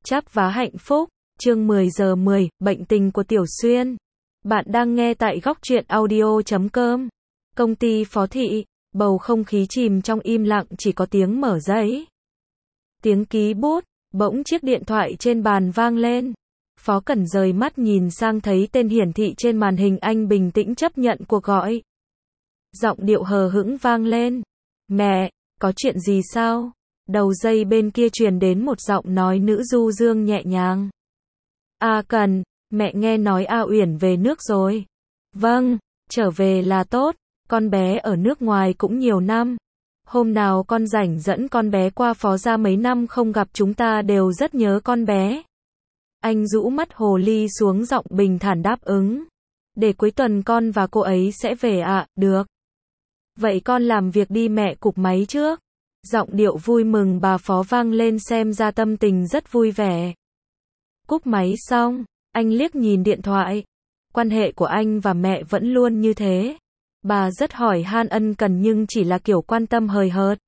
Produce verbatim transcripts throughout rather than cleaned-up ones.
Chắp vá hạnh phúc, chương mười giờ mười, bệnh tình của Tiểu Xuyên. Bạn đang nghe tại góc truyện audio chấm com. Công ty Phó Thị, bầu không khí chìm trong im lặng, chỉ có tiếng mở giấy. Tiếng ký bút, bỗng chiếc điện thoại trên bàn vang lên. Phó Cẩn rời mắt nhìn sang thấy tên hiển thị trên màn hình, anh bình tĩnh chấp nhận cuộc gọi. Giọng điệu hờ hững vang lên. Mẹ, có chuyện gì sao? Đầu dây bên kia truyền đến một giọng nói nữ du dương nhẹ nhàng. A Cần, mẹ nghe nói A Uyển về nước rồi. Vâng, trở về là tốt, con bé ở nước ngoài cũng nhiều năm. Hôm nào con rảnh dẫn con bé qua Phó gia, mấy năm không gặp chúng ta đều rất nhớ con bé. Anh rũ mắt hồ ly xuống, giọng bình thản đáp ứng. Để cuối tuần con và cô ấy sẽ về ạ, à? Được. Vậy con làm việc đi, mẹ cụp máy trước. Giọng điệu vui mừng bà Phó vang lên, xem ra tâm tình rất vui vẻ. Cúp máy xong, anh liếc nhìn điện thoại. Quan hệ của anh và mẹ vẫn luôn như thế. Bà rất hỏi han ân cần nhưng chỉ là kiểu quan tâm hời hợt.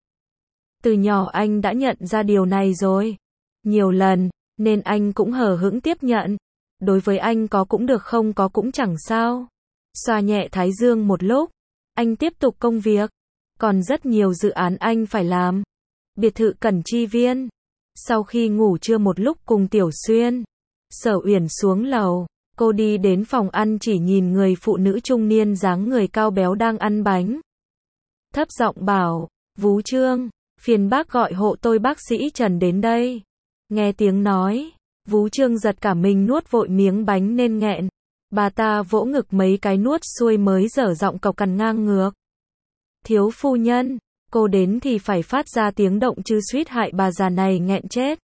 Từ nhỏ anh đã nhận ra điều này rồi. Nhiều lần, nên anh cũng hờ hững tiếp nhận. Đối với anh có cũng được, không có cũng chẳng sao. Xoa nhẹ thái dương một lúc, anh tiếp tục công việc. Còn rất nhiều dự án anh phải làm. Biệt thự Cẩn Chi Viên. Sau khi ngủ trưa một lúc cùng Tiểu Xuyên, Sở Uyển xuống lầu. Cô đi đến phòng ăn, chỉ nhìn người phụ nữ trung niên dáng người cao béo đang ăn bánh. Thấp giọng bảo, Vú Trương, phiền bác gọi hộ tôi bác sĩ Trần đến đây. Nghe tiếng nói, Vú Trương giật cả mình, nuốt vội miếng bánh nên nghẹn. Bà ta vỗ ngực mấy cái nuốt xuôi mới dở giọng cộc cằn ngang ngược. Thiếu phu nhân, cô đến thì phải phát ra tiếng động chứ, suýt hại bà già này nghẹn chết.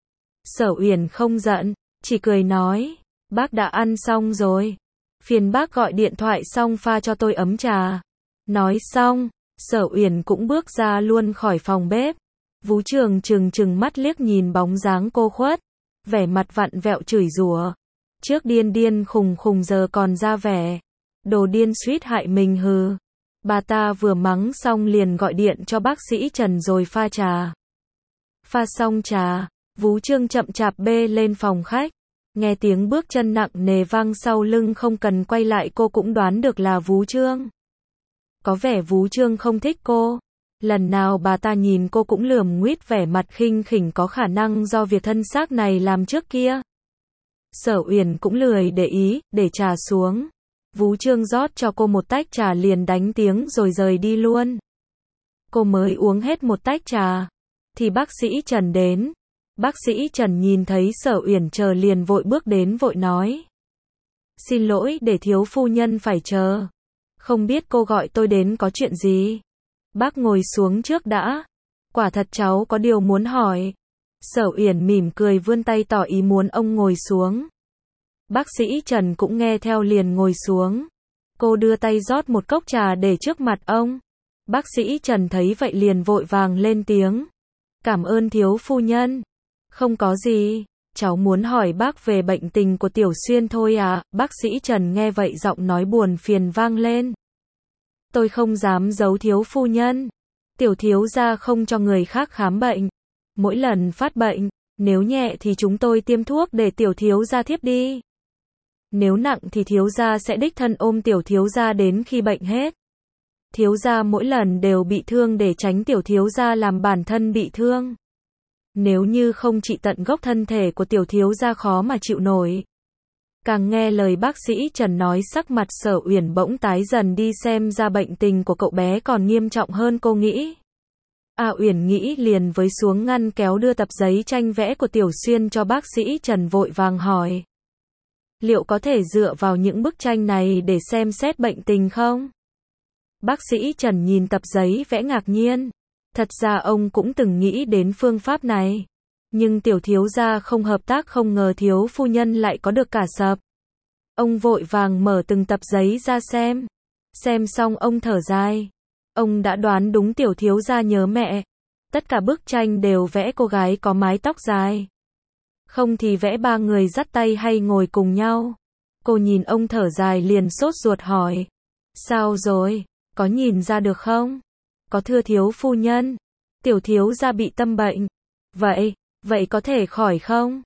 Sở Uyển không giận, chỉ cười nói, bác đã ăn xong rồi. Phiền bác gọi điện thoại xong pha cho tôi ấm trà. Nói xong, Sở Uyển cũng bước ra luôn khỏi phòng bếp. Vú Trường trừng trừng mắt liếc nhìn bóng dáng cô khuất, vẻ mặt vặn vẹo chửi rủa. Trước điên điên khùng khùng giờ còn ra vẻ đồ điên suýt hại mình hừ. Bà ta vừa mắng xong liền gọi điện cho bác sĩ Trần rồi pha trà. Pha xong trà, Vú Trương chậm chạp bê lên phòng khách. Nghe tiếng bước chân nặng nề vang sau lưng, không cần quay lại cô cũng đoán được là Vú Trương. Có vẻ Vú Trương không thích cô. Lần nào bà ta nhìn cô cũng lườm nguýt, vẻ mặt khinh khỉnh, có khả năng do việc thân xác này làm trước kia. Sở Uyển cũng lười để ý, để trà xuống. Vú Trương rót cho cô một tách trà liền đánh tiếng rồi rời đi luôn. Cô mới uống hết một tách trà thì bác sĩ Trần đến. Bác sĩ Trần nhìn thấy Sở Uyển chờ liền vội bước đến, vội nói. Xin lỗi để thiếu phu nhân phải chờ. Không biết cô gọi tôi đến có chuyện gì? Bác ngồi xuống trước đã. Quả thật cháu có điều muốn hỏi. Sở Uyển mỉm cười vươn tay tỏ ý muốn ông ngồi xuống. Bác sĩ Trần cũng nghe theo liền ngồi xuống. Cô đưa tay rót một cốc trà để trước mặt ông. Bác sĩ Trần thấy vậy liền vội vàng lên tiếng. Cảm ơn thiếu phu nhân. Không có gì, cháu muốn hỏi bác về bệnh tình của Tiểu Xuyên thôi à. Bác sĩ Trần nghe vậy giọng nói buồn phiền vang lên. Tôi không dám giấu thiếu phu nhân. Tiểu thiếu gia không cho người khác khám bệnh. Mỗi lần phát bệnh, nếu nhẹ thì chúng tôi tiêm thuốc để tiểu thiếu gia thiếp đi. Nếu nặng thì thiếu gia sẽ đích thân ôm tiểu thiếu gia đến khi bệnh hết. Thiếu gia mỗi lần đều bị thương để tránh tiểu thiếu gia làm bản thân bị thương. Nếu như không trị tận gốc, thân thể của tiểu thiếu gia khó mà chịu nổi. Càng nghe lời bác sĩ Trần nói, sắc mặt Sở Uyển bỗng tái dần đi, xem ra bệnh tình của cậu bé còn nghiêm trọng hơn cô nghĩ. A Uyển nghĩ liền với xuống ngăn kéo đưa tập giấy tranh vẽ của Tiểu Xuyên cho bác sĩ Trần, vội vàng hỏi. Liệu có thể dựa vào những bức tranh này để xem xét bệnh tình không? Bác sĩ Trần nhìn tập giấy vẽ ngạc nhiên. Thật ra ông cũng từng nghĩ đến phương pháp này. Nhưng tiểu thiếu gia không hợp tác, không ngờ thiếu phu nhân lại có được cả sập. Ông vội vàng mở từng tập giấy ra xem. Xem xong ông thở dài. Ông đã đoán đúng, tiểu thiếu gia nhớ mẹ. Tất cả bức tranh đều vẽ cô gái có mái tóc dài. Không thì vẽ ba người dắt tay hay ngồi cùng nhau. Cô nhìn ông thở dài liền sốt ruột hỏi. Sao rồi, có nhìn ra được không? Có thưa thiếu phu nhân. Tiểu thiếu gia bị tâm bệnh. Vậy, vậy có thể khỏi không?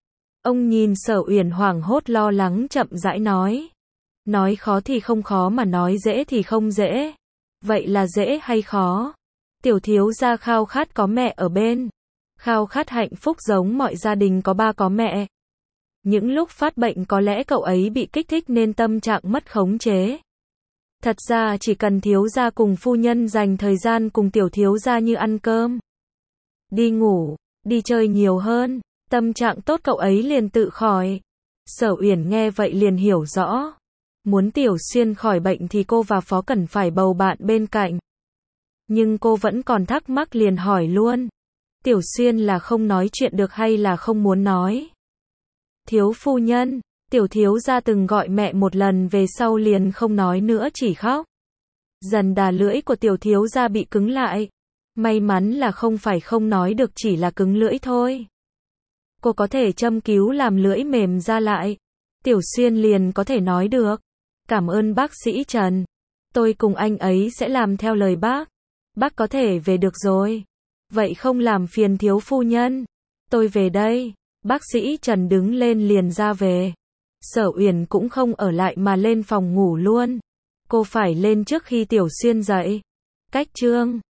Ông nhìn Sở Uyển hoảng hốt lo lắng chậm rãi nói. Nói khó thì không khó mà nói dễ thì không dễ. Vậy là dễ hay khó? Tiểu thiếu gia khao khát có mẹ ở bên. Khao khát hạnh phúc giống mọi gia đình có ba có mẹ. Những lúc phát bệnh có lẽ cậu ấy bị kích thích nên tâm trạng mất khống chế. Thật ra chỉ cần thiếu gia cùng phu nhân dành thời gian cùng tiểu thiếu gia như ăn cơm, đi ngủ, đi chơi nhiều hơn, tâm trạng tốt cậu ấy liền tự khỏi. Sở Uyển nghe vậy liền hiểu rõ. Muốn Tiểu Xuyên khỏi bệnh thì cô và Phó cần phải bầu bạn bên cạnh. Nhưng cô vẫn còn thắc mắc liền hỏi luôn. Tiểu Xuyên là không nói chuyện được hay là không muốn nói? Thiếu phu nhân, tiểu thiếu gia từng gọi mẹ một lần về sau liền không nói nữa chỉ khóc. Dần đà lưỡi của tiểu thiếu gia bị cứng lại. May mắn là không phải không nói được chỉ là cứng lưỡi thôi. Cô có thể châm cứu làm lưỡi mềm ra lại. Tiểu Xuyên liền có thể nói được. Cảm ơn bác sĩ Trần. Tôi cùng anh ấy sẽ làm theo lời bác. Bác có thể về được rồi. Vậy không làm phiền thiếu phu nhân. Tôi về đây. Bác sĩ Trần đứng lên liền ra về. Sở Uyển cũng không ở lại mà lên phòng ngủ luôn. Cô phải lên trước khi Tiểu Xuyên dậy. Cách chương